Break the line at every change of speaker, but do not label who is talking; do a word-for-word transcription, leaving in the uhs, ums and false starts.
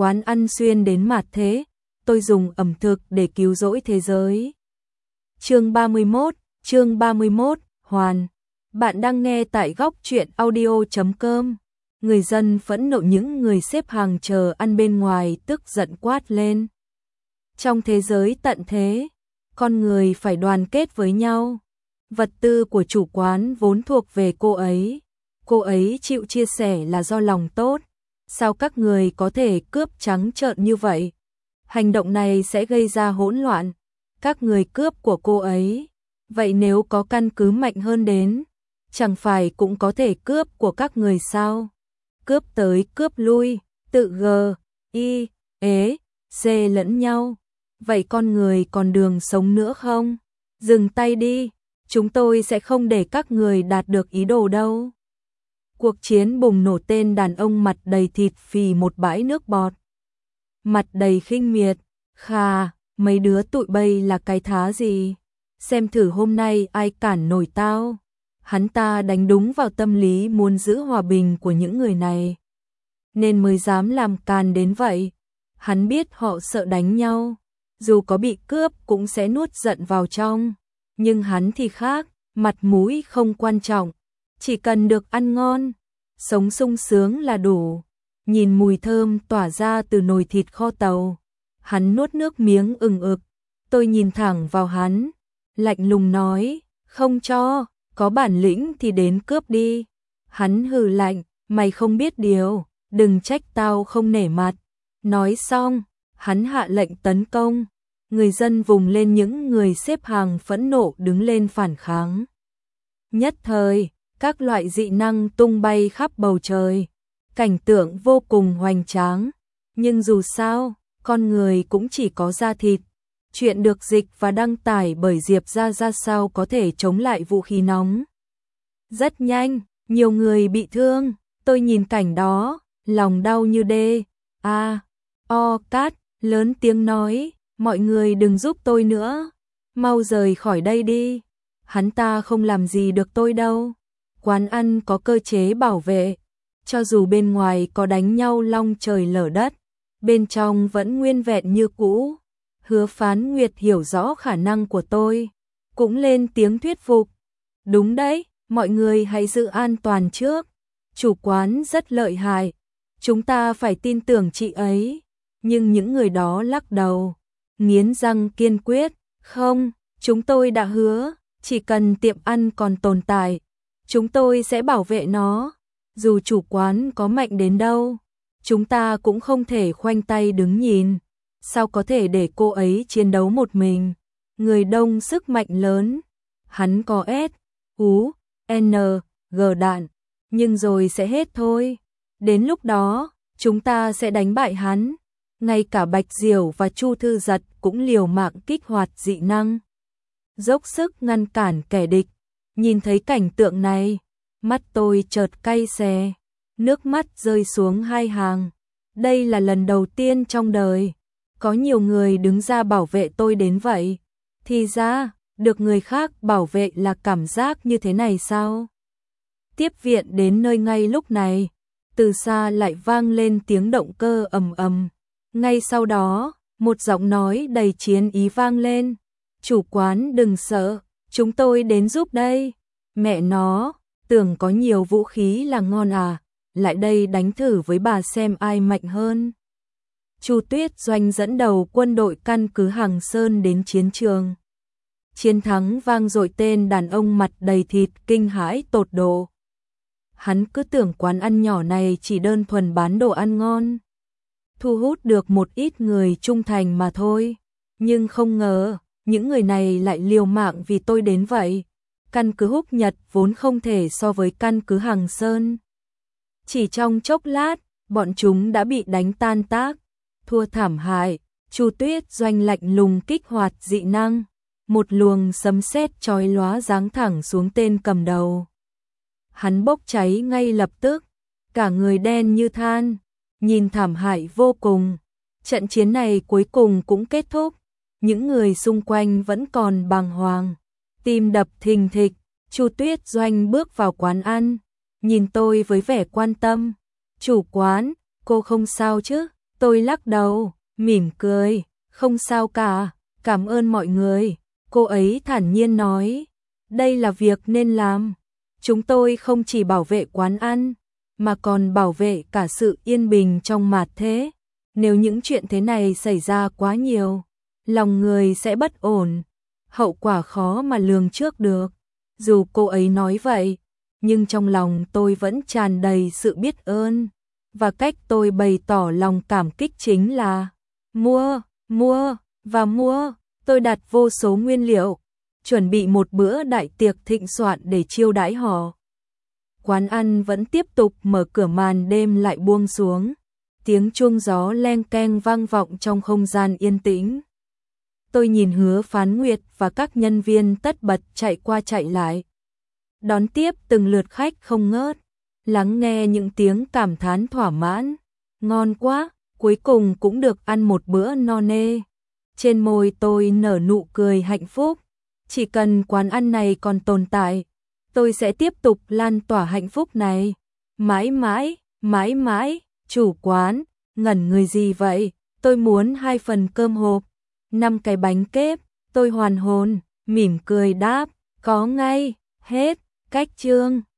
quán ăn xuyên đến mạt thế, tôi dùng ẩm thực để cứu rỗi thế giới. Chương ba mươi mốt, chương ba mươi mốt, Hoàn. Bạn đang nghe tại góc truyện audio chấm com. Người dân phẫn nộ, những người xếp hàng chờ ăn bên ngoài tức giận quát lên. Trong thế giới tận thế, con người phải đoàn kết với nhau. Vật tư của chủ quán vốn thuộc về cô ấy. Cô ấy chịu chia sẻ là do lòng tốt. Sao các người có thể cướp trắng trợn như vậy? Hành động này sẽ gây ra hỗn loạn. Các người cướp của cô ấy. Vậy nếu có căn cứ mạnh hơn đến, chẳng phải cũng có thể cướp của các người sao? Cướp tới cướp lui, tự g, y, ế, c lẫn nhau. Vậy con người còn đường sống nữa không? Dừng tay đi, chúng tôi sẽ không để các người đạt được ý đồ đâu. Cuộc chiến bùng nổ, tên đàn ông mặt đầy thịt phì một bãi nước bọt. Mặt đầy khinh miệt, khà, mấy đứa tụi bay là cái thá gì? Xem thử hôm nay ai cản nổi tao. Hắn ta đánh đúng vào tâm lý muốn giữ hòa bình của những người này, nên mới dám làm càn đến vậy. Hắn biết họ sợ đánh nhau, dù có bị cướp cũng sẽ nuốt giận vào trong. Nhưng hắn thì khác, mặt mũi không quan trọng, chỉ cần được ăn ngon, sống sung sướng là đủ. Nhìn mùi thơm tỏa ra từ nồi thịt kho tàu, hắn nuốt nước miếng ừng ực. Tôi nhìn thẳng vào hắn, lạnh lùng nói, không cho, có bản lĩnh thì đến cướp đi. Hắn hừ lạnh, mày không biết điều, đừng trách tao không nể mặt. Nói xong, hắn hạ lệnh tấn công. Người dân vùng lên, những người xếp hàng phẫn nộ đứng lên phản kháng. Nhất thời, các loại dị năng tung bay khắp bầu trời. Cảnh tượng vô cùng hoành tráng. Nhưng dù sao, con người cũng chỉ có da thịt. Chuyện được dịch và đăng tải bởi Diệp Gia Gia sao có thể chống lại vũ khí nóng. Rất nhanh, nhiều người bị thương. Tôi nhìn cảnh đó, lòng đau như đê. A, o cát, lớn tiếng nói, mọi người đừng giúp tôi nữa. Mau rời khỏi đây đi. Hắn ta không làm gì được tôi đâu. Quán ăn có cơ chế bảo vệ. Cho dù bên ngoài có đánh nhau long trời lở đất, bên trong vẫn nguyên vẹn như cũ. Hứa Phán Nguyệt hiểu rõ khả năng của tôi, cũng lên tiếng thuyết phục. Đúng đấy, mọi người hãy giữ an toàn trước. Chủ quán rất lợi hại, chúng ta phải tin tưởng chị ấy. Nhưng những người đó lắc đầu, nghiến răng kiên quyết. Không, chúng tôi đã hứa, chỉ cần tiệm ăn còn tồn tại, chúng tôi sẽ bảo vệ nó. Dù chủ quán có mạnh đến đâu, chúng ta cũng không thể khoanh tay đứng nhìn. Sao có thể để cô ấy chiến đấu một mình? Người đông sức mạnh lớn. Hắn có S, U, N, G đạn, nhưng rồi sẽ hết thôi. Đến lúc đó, chúng ta sẽ đánh bại hắn. Ngay cả Bạch Diểu và Chu Thư Giật cũng liều mạng kích hoạt dị năng, dốc sức ngăn cản kẻ địch. Nhìn thấy cảnh tượng này, mắt tôi chợt cay xè, nước mắt rơi xuống hai hàng. Đây là lần đầu tiên trong đời có nhiều người đứng ra bảo vệ tôi đến vậy. Thì ra, được người khác bảo vệ là cảm giác như thế này sao? Tiếp viện đến nơi ngay lúc này, từ xa lại vang lên tiếng động cơ ầm ầm. Ngay sau đó, một giọng nói đầy chiến ý vang lên. Chủ quán đừng sợ, chúng tôi đến giúp đây. Mẹ nó, tưởng có nhiều vũ khí là ngon à, lại đây đánh thử với bà xem ai mạnh hơn. Chu Tuyết Doanh dẫn đầu quân đội căn cứ Hằng Sơn đến chiến trường. Chiến thắng vang dội, tên đàn ông mặt đầy thịt kinh hãi tột độ. Hắn cứ tưởng quán ăn nhỏ này chỉ đơn thuần bán đồ ăn ngon, thu hút được một ít người trung thành mà thôi. Nhưng không ngờ, những người này lại liều mạng vì tôi đến vậy. Căn cứ Húc Nhật vốn không thể so với căn cứ Hằng Sơn. Chỉ trong chốc lát, bọn chúng đã bị đánh tan tác, thua thảm hại. Chu Tuyết Doanh lạnh lùng kích hoạt dị năng, một luồng sấm sét chói lóa giáng thẳng xuống tên cầm đầu. Hắn bốc cháy ngay lập tức, cả người đen như than, nhìn thảm hại vô cùng. Trận chiến này cuối cùng cũng kết thúc, những người xung quanh vẫn còn bàng hoàng, tim đập thình thịch. Chu Tuyết Doanh bước vào quán ăn, nhìn tôi với vẻ quan tâm. Chủ quán, cô không sao chứ? Tôi lắc đầu, mỉm cười, không sao cả, cảm ơn mọi người. Cô ấy thản nhiên nói, đây là việc nên làm. Chúng tôi không chỉ bảo vệ quán ăn, mà còn bảo vệ cả sự yên bình trong mạt thế. Nếu những chuyện thế này xảy ra quá nhiều, lòng người sẽ bất ổn, hậu quả khó mà lường trước được. Dù cô ấy nói vậy, nhưng trong lòng tôi vẫn tràn đầy sự biết ơn. Và cách tôi bày tỏ lòng cảm kích chính là mua, mua và mua. Tôi đặt vô số nguyên liệu, chuẩn bị một bữa đại tiệc thịnh soạn để chiêu đãi họ. Quán ăn vẫn tiếp tục mở cửa, màn đêm lại buông xuống. Tiếng chuông gió leng keng vang vọng trong không gian yên tĩnh. Tôi nhìn Hứa Phán Nguyệt và các nhân viên tất bật chạy qua chạy lại, đón tiếp từng lượt khách không ngớt, lắng nghe những tiếng cảm thán thỏa mãn. Ngon quá, cuối cùng cũng được ăn một bữa no nê. Trên môi tôi nở nụ cười hạnh phúc. Chỉ cần quán ăn này còn tồn tại, tôi sẽ tiếp tục lan tỏa hạnh phúc này. Mãi mãi, mãi mãi. Chủ quán, ngẩn người gì vậy? Tôi muốn hai phần cơm hộp, năm cái bánh kếp. Tôi hoàn hồn, mỉm cười đáp, có ngay, hết, cách chương.